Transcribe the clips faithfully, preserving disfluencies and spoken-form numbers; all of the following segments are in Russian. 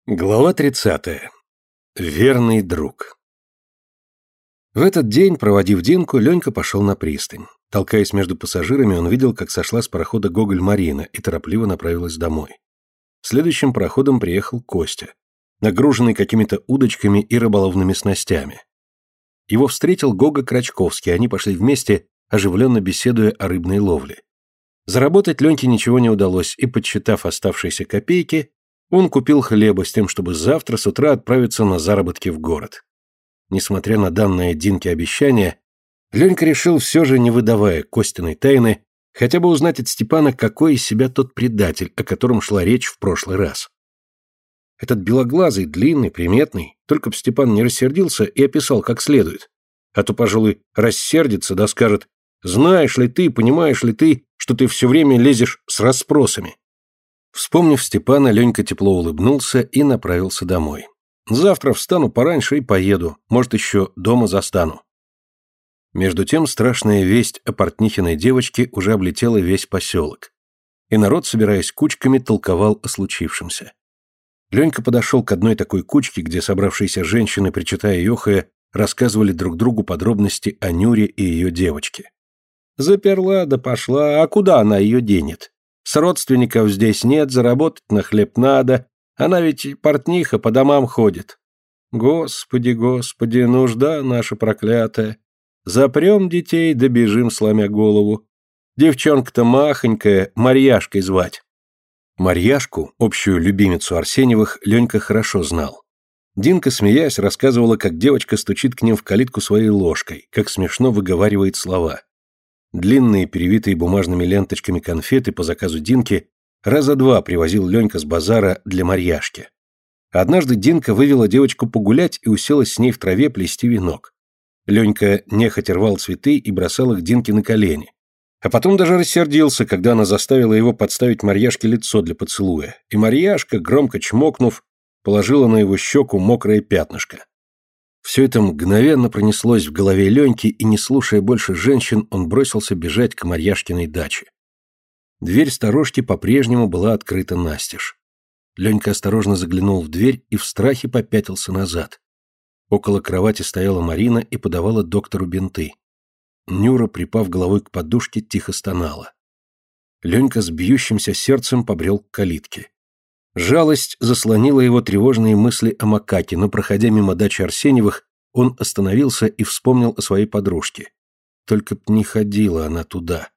Глава тридцатая. Верный друг. В этот день, проводив Динку, Ленька пошел на пристань. Толкаясь между пассажирами, он видел, как сошла с парохода Гоголь Марина и торопливо направилась домой. Следующим пароходом приехал Костя, нагруженный какими-то удочками и рыболовными снастями. Его встретил Гога Крачковский, они пошли вместе, оживленно беседуя о рыбной ловле. Заработать Леньке ничего не удалось, и, подсчитав оставшиеся копейки, он купил хлеба с тем, чтобы завтра с утра отправиться на заработки в город. Несмотря на данное Динке обещание, Ленька решил все же, не выдавая Костиной тайны, хотя бы узнать от Степана, какой из себя тот предатель, о котором шла речь в прошлый раз. Этот белоглазый, длинный, приметный, только б Степан не рассердился и описал как следует. А то, пожалуй, рассердится, да скажет: «Знаешь ли ты, понимаешь ли ты, что ты все время лезешь с расспросами?» Вспомнив Степана, Ленька тепло улыбнулся и направился домой. «Завтра встану пораньше и поеду, может, еще дома застану». Между тем страшная весть о Портнихиной девочке уже облетела весь поселок. И народ, собираясь кучками, толковал о случившемся. Ленька подошел к одной такой кучке, где собравшиеся женщины, причитая и охая, рассказывали друг другу подробности о Нюре и ее девочке. «Заперла да пошла, а куда она ее денет? С родственников здесь нет, заработать на хлеб надо, она ведь портниха по домам ходит. Господи, Господи, нужда наша проклятая. Запрем детей, да бежим, сломя голову. Девчонка-то махонькая, Марьяшкой звать». Марьяшку, общую любимицу Арсеньевых, Ленька хорошо знал. Динка, смеясь, рассказывала, как девочка стучит к ним в калитку своей ложкой, как смешно выговаривает слова. Длинные, перевитые бумажными ленточками конфеты по заказу Динки раза два привозил Ленька с базара для Марьяшки. Однажды Динка вывела девочку погулять и уселась с ней в траве плести венок. Ленька нехотя рвал цветы и бросал их Динке на колени. А потом даже рассердился, когда она заставила его подставить Марьяшке лицо для поцелуя, и Марьяшка, громко чмокнув, положила на его щеку мокрое пятнышко. Все это мгновенно пронеслось в голове Леньки, и, не слушая больше женщин, он бросился бежать к Марьяшкиной даче. Дверь сторожки по-прежнему была открыта настежь. Ленька осторожно заглянул в дверь и в страхе попятился назад. Около кровати стояла Марина и подавала доктору бинты. Нюра, припав головой к подушке, тихо стонала. Ленька с бьющимся сердцем побрел к калитке. Жалость заслонила его тревожные мысли о Макаке, но, проходя мимо дачи Арсеньевых, он остановился и вспомнил о своей подружке. Только б не ходила она туда.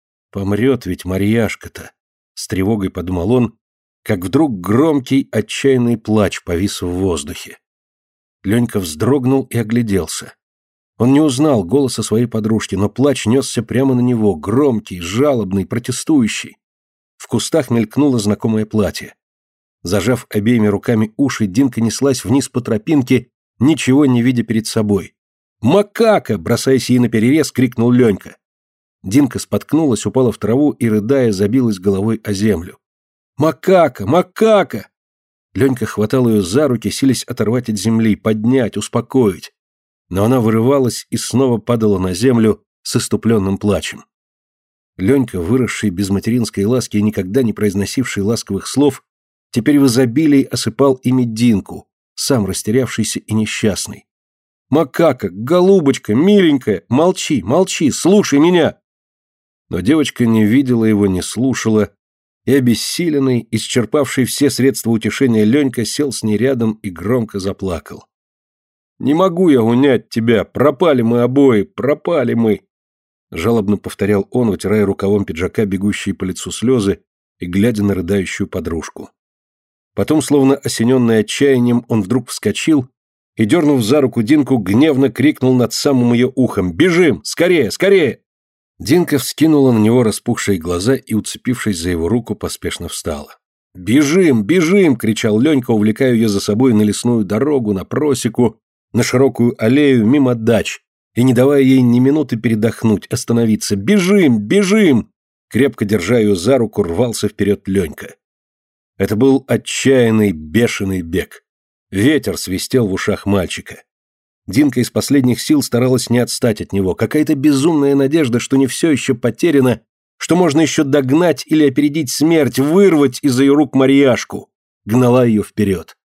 Помрет ведь Марьяшка-то, с тревогой подумал он, как вдруг громкий отчаянный плач повис в воздухе. Ленька вздрогнул и огляделся. Он не узнал голоса своей подружки, но плач несся прямо на него, громкий, жалобный, протестующий. В кустах мелькнуло знакомое платье. Зажав обеими руками уши, Динка неслась вниз по тропинке, ничего не видя перед собой. «Макака!» — бросаясь ей наперерез, крикнул Ленька. Динка споткнулась, упала в траву и, рыдая, забилась головой о землю. «Макака! Макака!» Ленька хватал ее за руки, силясь оторвать от земли, поднять, успокоить. Но она вырывалась и снова падала на землю с исступленным плачем. Ленька, выросший без материнской ласки и никогда не произносивший ласковых слов, теперь в изобилии осыпал ими Динку, сам растерявшийся и несчастный. «Макака, голубочка, миленькая, молчи, молчи, слушай меня!» Но девочка не видела его, не слушала, и обессиленный, исчерпавший все средства утешения Ленька сел с ней рядом и громко заплакал. «Не могу я унять тебя, пропали мы обои, пропали мы!» Жалобно повторял он, вытирая рукавом пиджака бегущие по лицу слезы и глядя на рыдающую подружку. Потом, словно осененный отчаянием, он вдруг вскочил и, дернув за руку Динку, гневно крикнул над самым ее ухом: «Бежим! Скорее! Скорее!» Динка вскинула на него распухшие глаза и, уцепившись за его руку, поспешно встала. «Бежим! Бежим!» — кричал Ленька, увлекая ее за собой на лесную дорогу, на просеку, на широкую аллею, мимо дач, и не давая ей ни минуты передохнуть, остановиться. «Бежим! Бежим!» Крепко держа ее за руку, рвался вперед Ленька. Это был отчаянный, бешеный бег. Ветер свистел в ушах мальчика. Динка из последних сил старалась не отстать от него. Какая-то безумная надежда, что не все еще потеряно, что можно еще догнать или опередить смерть, вырвать из ее рук Марьяшку, гнала ее вперед.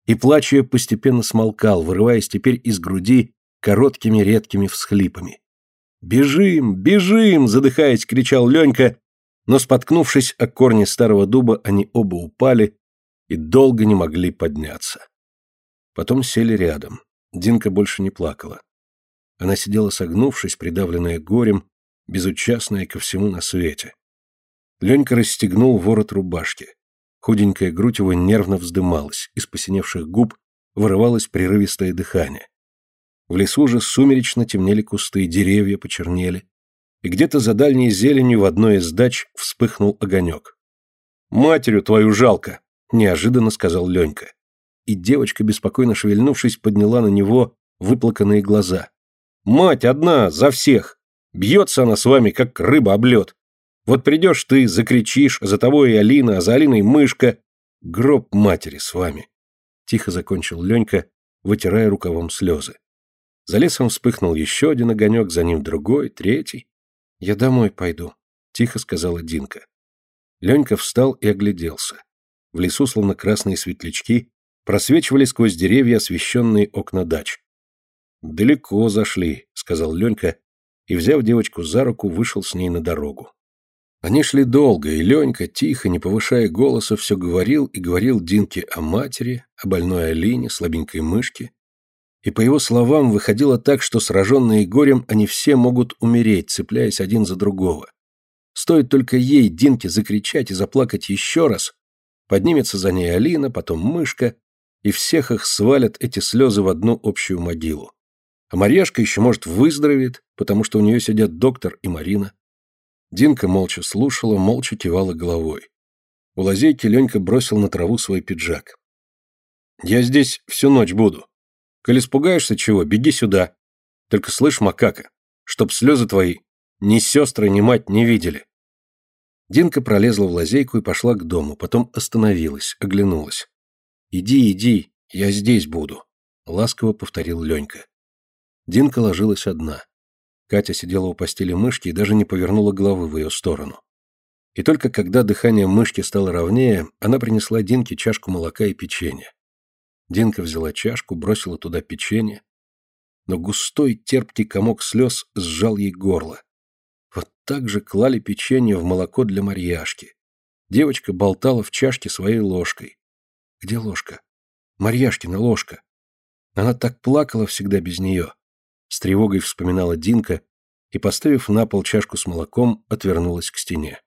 И плач ее постепенно смолкал, вырываясь теперь из груди короткими редкими всхлипами. «Бежим! Бежим!» — задыхаясь, кричал Ленька, но, споткнувшись о корни старого дуба, они оба упали и долго не могли подняться. Потом сели рядом. Динка больше не плакала. Она сидела согнувшись, придавленная горем, безучастная ко всему на свете. Ленька расстегнул ворот рубашки. Худенькая грудь его нервно вздымалась, из посиневших губ вырывалось прерывистое дыхание. В лесу же сумеречно темнели кусты, деревья почернели, и где-то за дальней зеленью в одной из дач вспыхнул огонек. «Матерью твою жалко!» — неожиданно сказал Ленька. И девочка, беспокойно шевельнувшись, подняла на него выплаканные глаза. «Мать одна, за всех! Бьется она с вами, как рыба об лед! Вот придешь ты, закричишь, за тобой и Алина, а за Алиной мышка. Гроб матери с вами!» Тихо закончил Ленька, вытирая рукавом слезы. За лесом вспыхнул еще один огонек, за ним другой, третий. «Я домой пойду», — тихо сказала Динка. Ленька встал и огляделся. В лесу, словно красные светлячки, просвечивали сквозь деревья освещенные окна дач. «Далеко зашли», — сказал Ленька, и, взяв девочку за руку, вышел с ней на дорогу. Они шли долго, и Ленька, тихо, не повышая голоса, все говорил и говорил Динке о матери, о больной Алине, слабенькой мышке. И по его словам выходило так, что сраженные горем они все могут умереть, цепляясь один за другого. Стоит только ей, Динке, закричать и заплакать еще раз, поднимется за ней Алина, потом мышка, и всех их свалят эти слезы в одну общую могилу. А Марьяшка еще, может, выздоровеет, потому что у нее сидят доктор и Марина. Динка молча слушала, молча кивала головой. У лазейки Ленька бросил на траву свой пиджак. «Я здесь всю ночь буду. Коль испугаешься чего, беги сюда. Только слышь, макака, чтоб слезы твои ни сестры, ни мать не видели». Динка пролезла в лазейку и пошла к дому, потом остановилась, оглянулась. «Иди, иди, я здесь буду», — ласково повторил Ленька. Динка ложилась одна. Катя сидела у постели мышки и даже не повернула головы в ее сторону. И только когда дыхание мышки стало ровнее, она принесла Динке чашку молока и печенье. Динка взяла чашку, бросила туда печенье, но густой терпкий комок слез сжал ей горло. Вот так же клали печенье в молоко для Марьяшки. Девочка болтала в чашке своей ложкой. Где ложка? Марьяшкина ложка. Она так плакала всегда без нее. С тревогой вспоминала Динка и, поставив на пол чашку с молоком, отвернулась к стене.